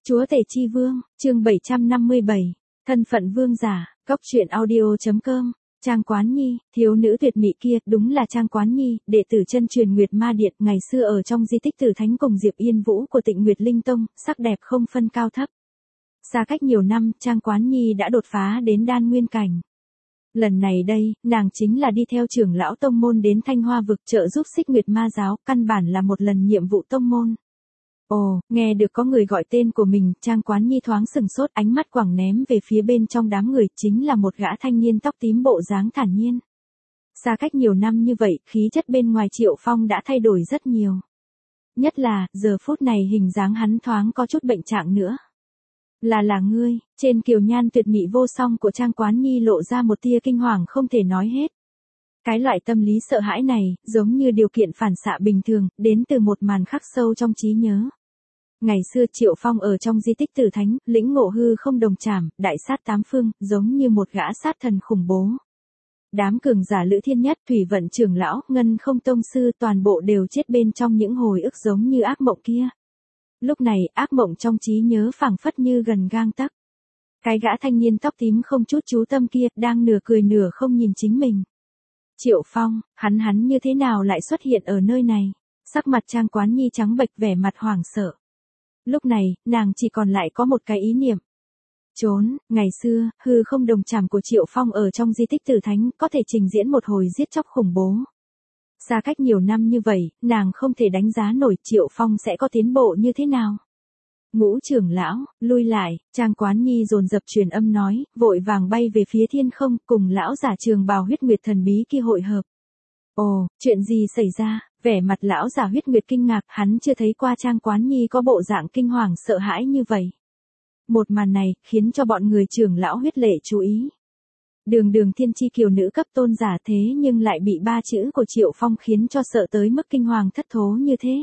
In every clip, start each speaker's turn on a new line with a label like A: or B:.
A: Chúa Tể Chi Vương, chương 757, thân phận vương giả, Cốc truyện audio.com, Trang Quán Nhi, thiếu nữ tuyệt mỹ kia, đúng là Trang Quán Nhi, đệ tử chân truyền Nguyệt Ma Điện, ngày xưa ở trong di tích Tử Thánh cùng Diệp Yên Vũ của Tịnh Nguyệt Linh Tông, sắc đẹp không phân cao thấp. Xa cách nhiều năm, Trang Quán Nhi đã đột phá đến đan nguyên cảnh. Lần này đây, nàng chính là đi theo trưởng lão tông môn đến Thanh Hoa vực trợ giúp Xích Nguyệt Ma giáo, căn bản là một lần nhiệm vụ tông môn. Ồ, nghe được có người gọi tên của mình, Trang Quán Nhi thoáng sừng sốt, ánh mắt quẳng ném về phía bên trong đám người, chính là một gã thanh niên tóc tím bộ dáng thản nhiên. Xa cách nhiều năm như vậy, khí chất bên ngoài Triệu Phong đã thay đổi rất nhiều. Nhất là, giờ phút này hình dáng hắn thoáng có chút bệnh trạng nữa. Là ngươi, trên kiều nhan tuyệt mỹ vô song của Trang Quán Nhi lộ ra một tia kinh hoàng không thể nói hết. Cái loại tâm lý sợ hãi này, giống như điều kiện phản xạ bình thường, đến từ một màn khắc sâu trong trí nhớ. Ngày xưa Triệu Phong ở trong di tích Tử Thánh, lĩnh ngộ hư không đồng trảm, đại sát tám phương, giống như một gã sát thần khủng bố. Đám cường giả Lữ Thiên Nhất, Thủy Vận trưởng lão, Ngân Không tông sư toàn bộ đều chết bên trong những hồi ức giống như ác mộng kia. Lúc này, ác mộng trong trí nhớ phảng phất như gần gang tấc. Cái gã thanh niên tóc tím không chút chú tâm kia, đang nửa cười nửa không nhìn chính mình. Triệu Phong, hắn như thế nào lại xuất hiện ở nơi này? Sắc mặt Trang Quán Nhi trắng bệch, vẻ mặt hoảng sợ. Lúc này, nàng chỉ còn lại có một cái ý niệm. Trốn, ngày xưa, hư không đồng trảm của Triệu Phong ở trong di tích Tử Thánh có thể trình diễn một hồi giết chóc khủng bố. Xa cách nhiều năm như vậy, nàng không thể đánh giá nổi Triệu Phong sẽ có tiến bộ như thế nào. Ngũ trưởng lão, lui lại, Trang Quán Nhi dồn dập truyền âm nói, vội vàng bay về phía thiên không, cùng lão giả trường bào huyết nguyệt thần bí kia hội hợp. Ồ, chuyện gì xảy ra? Vẻ mặt lão giả huyết nguyệt kinh ngạc, hắn chưa thấy qua Trang Quán Nhi có bộ dạng kinh hoàng sợ hãi như vậy. Một màn này, khiến cho bọn người trưởng lão huyết lệ chú ý. Đường thiên chi kiều nữ cấp tôn giả thế nhưng lại bị ba chữ của Triệu Phong khiến cho sợ tới mức kinh hoàng thất thố như thế.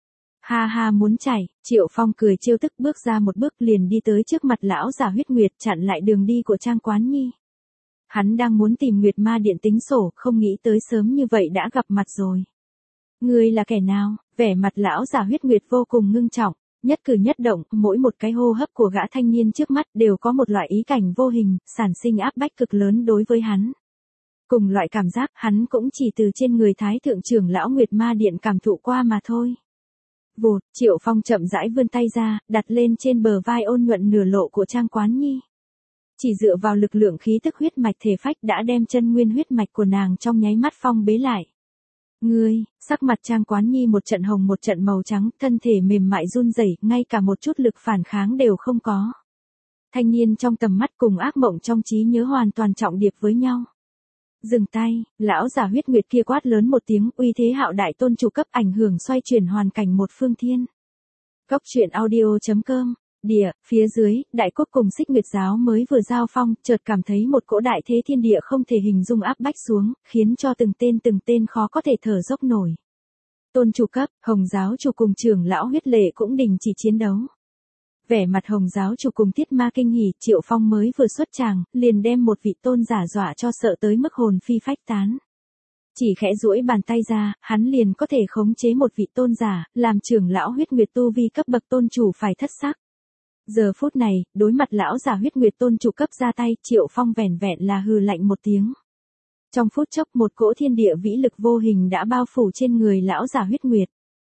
A: Ha muốn chảy, Triệu Phong cười trêu tức bước ra một bước liền đi tới trước mặt lão giả huyết nguyệt chặn lại đường đi của Trang Quán Nhi. Hắn đang muốn tìm Nguyệt Ma Điện tính sổ, không nghĩ tới sớm như vậy đã gặp mặt rồi. Ngươi là kẻ nào? Vẻ mặt lão giả huyết nguyệt vô cùng ngưng trọng, nhất cử nhất động, mỗi một cái hô hấp của gã thanh niên trước mắt đều có một loại ý cảnh vô hình, sản sinh áp bách cực lớn đối với hắn. Cùng loại cảm giác hắn cũng chỉ từ trên người Thái Thượng trưởng lão Nguyệt Ma Điện cảm thụ qua mà thôi. Vụt, Triệu Phong chậm rãi vươn tay ra, đặt lên trên bờ vai ôn nhuận nửa lộ của Trang Quán Nhi. Chỉ dựa vào lực lượng khí tức huyết mạch thể phách đã đem chân nguyên huyết mạch của nàng trong nháy mắt phong bế lại. Ngươi, sắc mặt Trang Quán Nhi một trận hồng một trận màu trắng, thân thể mềm mại run rẩy, ngay cả một chút lực phản kháng đều không có. Thanh niên trong tầm mắt cùng ác mộng trong trí nhớ hoàn toàn trọng điệp với nhau. Dừng tay, lão giả huyết nguyệt kia quát lớn một tiếng, uy thế hạo đại tôn chủ cấp ảnh hưởng xoay chuyển hoàn cảnh một phương thiên. Cốc truyện audio.com, địa, phía dưới, đại quốc cùng Xích Nguyệt giáo mới vừa giao phong, chợt cảm thấy một cỗ đại thế thiên địa không thể hình dung áp bách xuống, khiến cho từng tên khó có thể thở dốc nổi. Tôn chủ cấp, Hồng giáo chủ cùng trưởng lão huyết lệ cũng đình chỉ chiến đấu. Vẻ mặt Hồng giáo chủ cùng Tiết Ma kinh hỉ, Triệu Phong mới vừa xuất tràng, liền đem một vị tôn giả dọa cho sợ tới mức hồn phi phách tán. Chỉ khẽ duỗi bàn tay ra, hắn liền có thể khống chế một vị tôn giả, làm trưởng lão huyết nguyệt tu vi cấp bậc tôn chủ phải thất sắc. Giờ phút này, đối mặt lão giả huyết nguyệt tôn chủ cấp ra tay, Triệu Phong vẻn vẹn là hừ lạnh một tiếng. Trong phút chốc một cỗ thiên địa vĩ lực vô hình đã bao phủ trên người lão giả huyết nguyệt.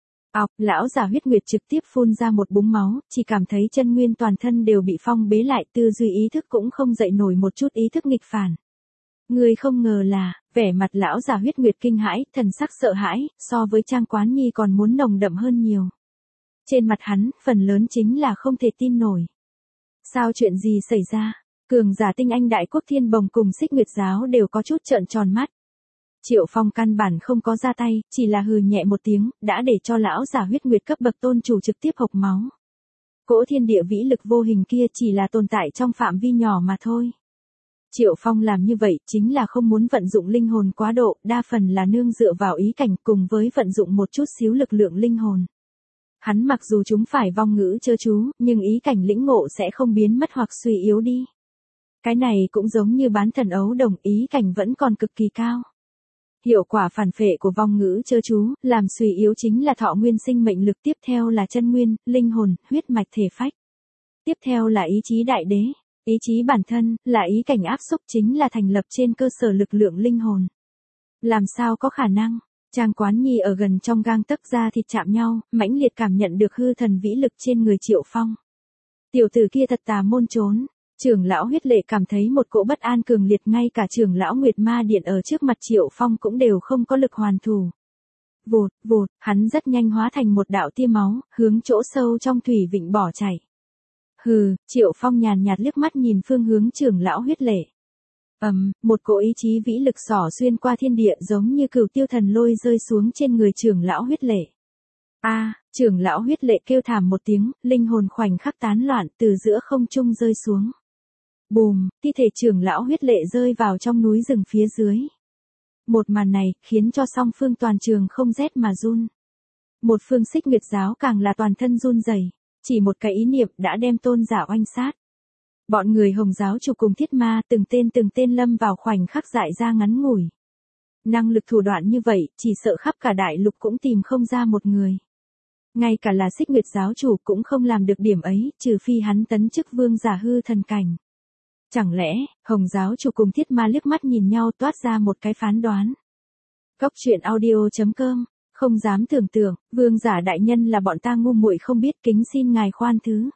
A: Lão giả huyết nguyệt trực tiếp phun ra một búng máu, chỉ cảm thấy chân nguyên toàn thân đều bị phong bế lại, tư duy ý thức cũng không dậy nổi một chút ý thức nghịch phản. Ngươi không ngờ là, vẻ mặt lão giả huyết nguyệt kinh hãi, thần sắc sợ hãi, so với Trang Quán Nhi còn muốn nồng đậm hơn nhiều. Trên mặt hắn, phần lớn chính là không thể tin nổi. Sao chuyện gì xảy ra? Cường giả tinh anh đại quốc Thiên Bồng cùng Xích Nguyệt giáo đều có chút trợn tròn mắt. Triệu Phong căn bản không có ra tay, chỉ là hừ nhẹ một tiếng, đã để cho lão giả huyết nguyệt cấp bậc tôn chủ trực tiếp hộc máu. Cỗ thiên địa vĩ lực vô hình kia chỉ là tồn tại trong phạm vi nhỏ mà thôi. Triệu Phong làm như vậy chính là không muốn vận dụng linh hồn quá độ, đa phần là nương dựa vào ý cảnh cùng với vận dụng một chút xíu lực lượng linh hồn. Hắn mặc dù chúng phải vong ngữ chớ chú, nhưng ý cảnh lĩnh ngộ sẽ không biến mất hoặc suy yếu đi. Cái này cũng giống như bán thần ấu đồng, ý cảnh vẫn còn cực kỳ cao. Hiệu quả phản phệ của vong ngữ chớ chú, làm suy yếu chính là thọ nguyên sinh mệnh lực, tiếp theo là chân nguyên, linh hồn, huyết mạch thể phách. Tiếp theo là ý chí đại đế. Ý chí bản thân, là ý cảnh áp xúc chính là thành lập trên cơ sở lực lượng linh hồn. Làm sao có khả năng? Trang Quán Nhi ở gần trong gang tấc da thịt chạm nhau, mãnh liệt cảm nhận được hư thần vĩ lực trên người Triệu Phong. Tiểu tử kia thật tà môn trốn. Trưởng lão Huyết Lệ cảm thấy một cỗ bất an cường liệt, ngay cả trưởng lão Nguyệt Ma Điện ở trước mặt Triệu Phong cũng đều không có lực hoàn thủ. Vụt, vụt, hắn rất nhanh hóa thành một đạo tia máu, hướng chỗ sâu trong thủy vịnh bỏ chạy. Hừ, Triệu Phong nhàn nhạt liếc mắt nhìn phương hướng trưởng lão Huyết Lệ. Một cỗ ý chí vĩ lực xỏ xuyên qua thiên địa giống như cửu tiêu thần lôi rơi xuống trên người trưởng lão Huyết Lệ. Trưởng lão Huyết Lệ kêu thảm một tiếng, linh hồn khoảnh khắc tán loạn từ giữa không trung rơi xuống. Bùm, thi thể trưởng lão Huyết Lệ rơi vào trong núi rừng phía dưới. Một màn này khiến cho song phương toàn trường không rét mà run. Một phương Xích Nguyệt giáo càng là toàn thân run rẩy, chỉ một cái ý niệm đã đem tôn giả oanh sát. Bọn người Hồng giáo chủ cùng Thiết Ma từng tên lâm vào khoảnh khắc dại ra ngắn ngủi. Năng lực thủ đoạn như vậy, chỉ sợ khắp cả đại lục cũng tìm không ra một người. Ngay cả là Xích Nguyệt giáo chủ cũng không làm được điểm ấy, trừ phi hắn tấn chức vương giả hư thần cảnh. Chẳng lẽ, Hồng giáo chủ cùng Thiết Ma liếc mắt nhìn nhau toát ra một cái phán đoán. Cốc truyện audio.com, không dám tưởng tượng, vương giả đại nhân là bọn ta ngu muội không biết, kính xin ngài khoan thứ.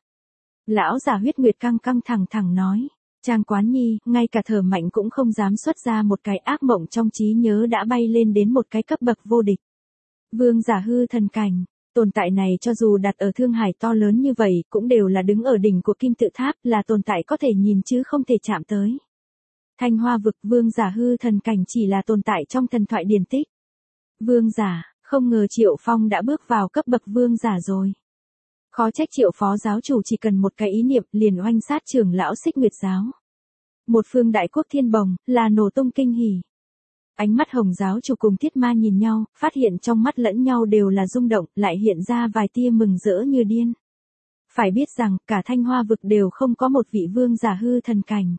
A: Lão giả Huyết Nguyệt căng thẳng nói. Trang Quán Nhi, ngay cả thở mạnh cũng không dám xuất ra một cái, ác mộng trong trí nhớ đã bay lên đến một cái cấp bậc vô địch. Vương giả hư thần cảnh, tồn tại này cho dù đặt ở Thương Hải to lớn như vậy, cũng đều là đứng ở đỉnh của kim tự tháp, là tồn tại có thể nhìn chứ không thể chạm tới. Thanh Hoa vực vương giả hư thần cảnh chỉ là tồn tại trong thần thoại điển tích. Vương giả, không ngờ Triệu Phong đã bước vào cấp bậc vương giả rồi. Khó trách Triệu phó giáo chủ chỉ cần một cái ý niệm liền oanh sát trưởng lão Xích Nguyệt giáo. Một phương đại quốc thiên bồng, là nổ tung kinh hỉ. Ánh mắt Hồng giáo chủ cùng Thiết Ma nhìn nhau, phát hiện trong mắt lẫn nhau đều là rung động, lại hiện ra vài tia mừng rỡ như điên. Phải biết rằng, cả Thanh Hoa vực đều không có một vị vương giả hư thần cảnh.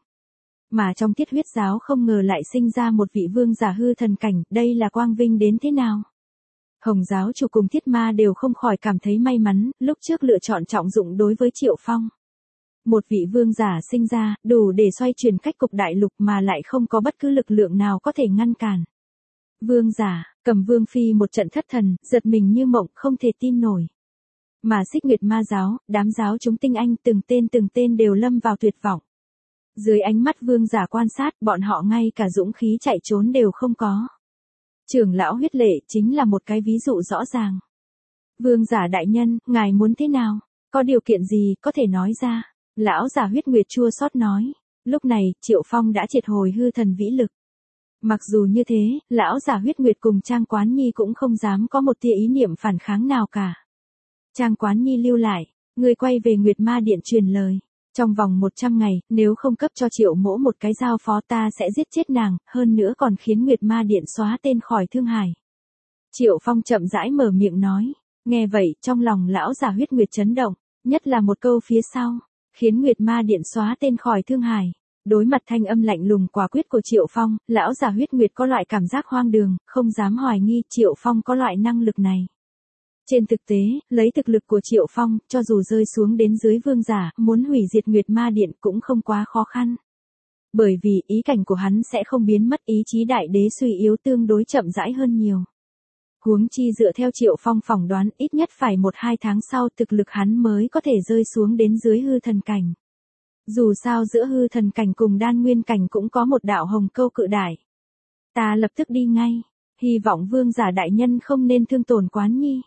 A: Mà trong Thiết Huyết giáo không ngờ lại sinh ra một vị vương giả hư thần cảnh, đây là quang vinh đến thế nào? Hồng giáo chủ cùng Thiết Ma đều không khỏi cảm thấy may mắn, lúc trước lựa chọn trọng dụng đối với Triệu Phong. Một vị vương giả sinh ra, đủ để xoay chuyển cách cục đại lục mà lại không có bất cứ lực lượng nào có thể ngăn cản. Vương giả, Cầm Vương Phi một trận thất thần, giật mình như mộng, không thể tin nổi. Mà Xích Nguyệt ma giáo, đám giáo chúng tinh anh từng tên đều lâm vào tuyệt vọng. Dưới ánh mắt vương giả quan sát, bọn họ ngay cả dũng khí chạy trốn đều không có. Trưởng lão Huyết Lệ chính là một cái ví dụ rõ ràng. Vương giả đại nhân, ngài muốn thế nào? Có điều kiện gì, có thể nói ra? Lão giả Huyết Nguyệt chua xót nói. Lúc này, Triệu Phong đã triệt hồi hư thần vĩ lực. Mặc dù như thế, lão giả Huyết Nguyệt cùng Trang Quán Nhi cũng không dám có một tia ý niệm phản kháng nào cả. Trang Quán Nhi lưu lại, người quay về Nguyệt Ma Điện truyền lời. Trong vòng 100 ngày, nếu không cấp cho Triệu mỗ một cái giao phó ta sẽ giết chết nàng, hơn nữa còn khiến Nguyệt Ma Điện xóa tên khỏi Thương Hải. Triệu Phong chậm rãi mở miệng nói. Nghe vậy, trong lòng lão giả Huyết Nguyệt chấn động, nhất là một câu phía sau, khiến Nguyệt Ma Điện xóa tên khỏi Thương Hải. Đối mặt thanh âm lạnh lùng quả quyết của Triệu Phong, lão giả Huyết Nguyệt có loại cảm giác hoang đường, không dám hoài nghi Triệu Phong có loại năng lực này. Trên thực tế, lấy thực lực của Triệu Phong, cho dù rơi xuống đến dưới vương giả, muốn hủy diệt Nguyệt Ma Điện cũng không quá khó khăn. Bởi vì ý cảnh của hắn sẽ không biến mất, ý chí đại đế suy yếu tương đối chậm rãi hơn nhiều. Huống chi dựa theo Triệu Phong phỏng đoán, ít nhất phải 1-2 tháng sau thực lực hắn mới có thể rơi xuống đến dưới hư thần cảnh. Dù sao giữa hư thần cảnh cùng đan nguyên cảnh cũng có một đạo hồng câu cự đại. Ta lập tức đi ngay, hy vọng vương giả đại nhân không nên thương tổn Quán Nhi.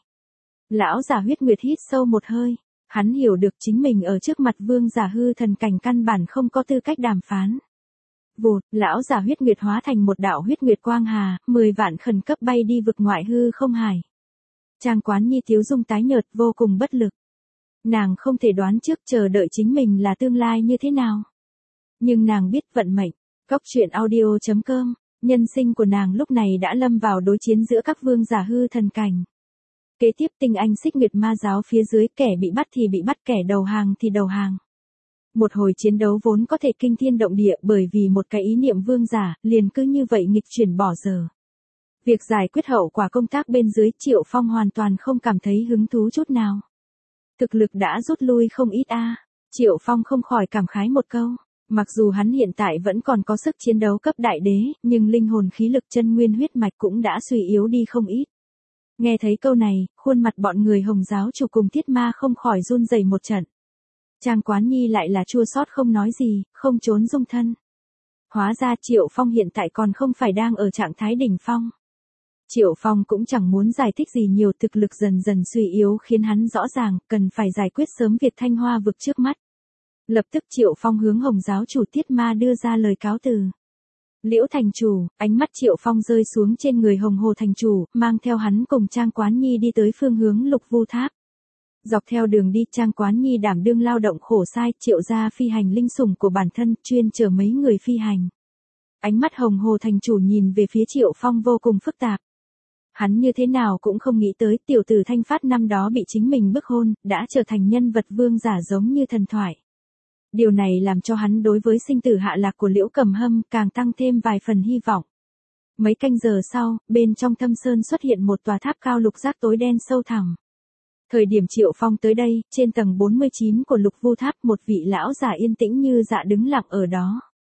A: Lão giả Huyết Nguyệt hít sâu một hơi, hắn hiểu được chính mình ở trước mặt vương giả hư thần cảnh căn bản không có tư cách đàm phán. Vụt, lão giả Huyết Nguyệt hóa thành một đạo huyết nguyệt quang hà, 10 vạn khẩn cấp bay đi vực ngoại hư không hải. Trang Quán Nhi tiếu dung tái nhợt vô cùng bất lực. Nàng không thể đoán trước chờ đợi chính mình là tương lai như thế nào. Nhưng nàng biết vận mệnh. Cốc truyện audio.com, nhân sinh của nàng lúc này đã lâm vào đối chiến giữa các vương giả hư thần cảnh. Kế tiếp tinh anh Xích Nguyệt ma giáo phía dưới, kẻ bị bắt thì bị bắt, kẻ đầu hàng thì đầu hàng. Một hồi chiến đấu vốn có thể kinh thiên động địa bởi vì một cái ý niệm vương giả, liền cứ như vậy nghịch chuyển bỏ giờ. Việc giải quyết hậu quả công tác bên dưới, Triệu Phong hoàn toàn không cảm thấy hứng thú chút nào. Thực lực đã rút lui không ít Triệu Phong không khỏi cảm khái một câu. Mặc dù hắn hiện tại vẫn còn có sức chiến đấu cấp đại đế, nhưng linh hồn khí lực chân nguyên huyết mạch cũng đã suy yếu đi không ít. Nghe thấy câu này, khuôn mặt bọn người Hồng giáo chủ cùng Thiết Ma không khỏi run rẩy một trận. Trang Quán Nhi lại là chua xót không nói gì, không trốn dung thân. Hóa ra Triệu Phong hiện tại còn không phải đang ở trạng thái đỉnh phong. Triệu Phong cũng chẳng muốn giải thích gì nhiều, thực lực dần dần suy yếu khiến hắn rõ ràng cần phải giải quyết sớm việc Thanh Hoa vực trước mắt. Lập tức Triệu Phong hướng Hồng giáo chủ Thiết Ma đưa ra lời cáo từ. Liễu thành chủ, ánh mắt Triệu Phong rơi xuống trên người Hồng Hồ thành chủ, mang theo hắn cùng Trang Quán Nhi đi tới phương hướng Lục Vu Tháp. Dọc theo đường đi, Trang Quán Nhi đảm đương lao động khổ sai, Triệu gia phi hành linh sủng của bản thân, chuyên chở mấy người phi hành. Ánh mắt Hồng Hồ thành chủ nhìn về phía Triệu Phong vô cùng phức tạp. Hắn như thế nào cũng không nghĩ tới tiểu tử Thanh Phát năm đó bị chính mình bức hôn, đã trở thành nhân vật vương giả giống như thần thoại. Điều này làm cho hắn đối với sinh tử hạ lạc của Liễu Cầm Hâm càng tăng thêm vài phần hy vọng. Mấy canh giờ sau, bên trong thâm sơn xuất hiện một tòa tháp cao lục giác tối đen sâu thẳm. Thời điểm Triệu Phong tới đây, trên tầng 49 của Lục Vu Tháp một vị lão giả yên tĩnh như dạ đứng lặng ở đó.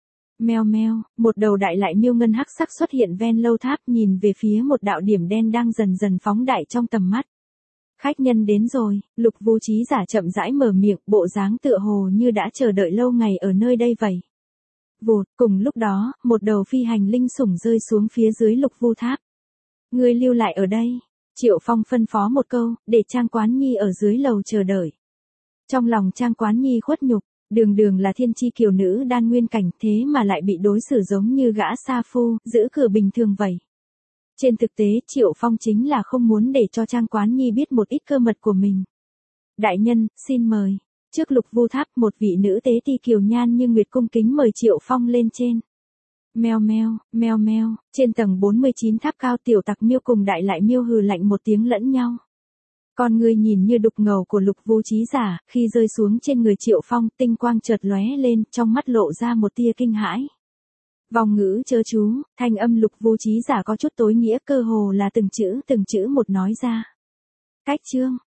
A: Meo meo, một đầu đại lại miêu ngân hắc sắc xuất hiện ven lâu tháp, nhìn về phía một đạo điểm đen đang dần dần phóng đại trong tầm mắt. Khách nhân đến rồi, Lục Vu Chí giả chậm rãi mở miệng, bộ dáng tựa hồ như đã chờ đợi lâu ngày ở nơi đây vậy. Vụt, cùng lúc đó, một đầu phi hành linh sủng rơi xuống phía dưới Lục Vu Tháp. Ngươi lưu lại ở đây. Triệu Phong phân phó một câu, để Trang Quán Nhi ở dưới lầu chờ đợi. Trong lòng Trang Quán Nhi khuất nhục, đường đường là thiên chi kiều nữ đan nguyên cảnh, thế mà lại bị đối xử giống như gã sa phu, giữ cửa bình thường vậy. Trên thực tế Triệu Phong chính là không muốn để cho Trang Quán Nhi biết một ít cơ mật của mình. Đại nhân, xin mời. Trước Lục Vu Tháp, một vị nữ tế ti kiều nhan như nguyệt cung kính mời Triệu Phong lên trên. Meo meo, meo meo, trên tầng 49 tháp cao tiểu tặc miêu cùng đại lại miêu hừ lạnh một tiếng lẫn nhau. Con người nhìn như đục ngầu của Lục Vu Chí giả, khi rơi xuống trên người Triệu Phong, tinh quang chợt lóe lên, trong mắt lộ ra một tia kinh hãi. Vòng ngữ chớ chú, thanh âm Lục Vu Chí giả có chút tối nghĩa, cơ hồ là từng chữ một nói ra. Cách chương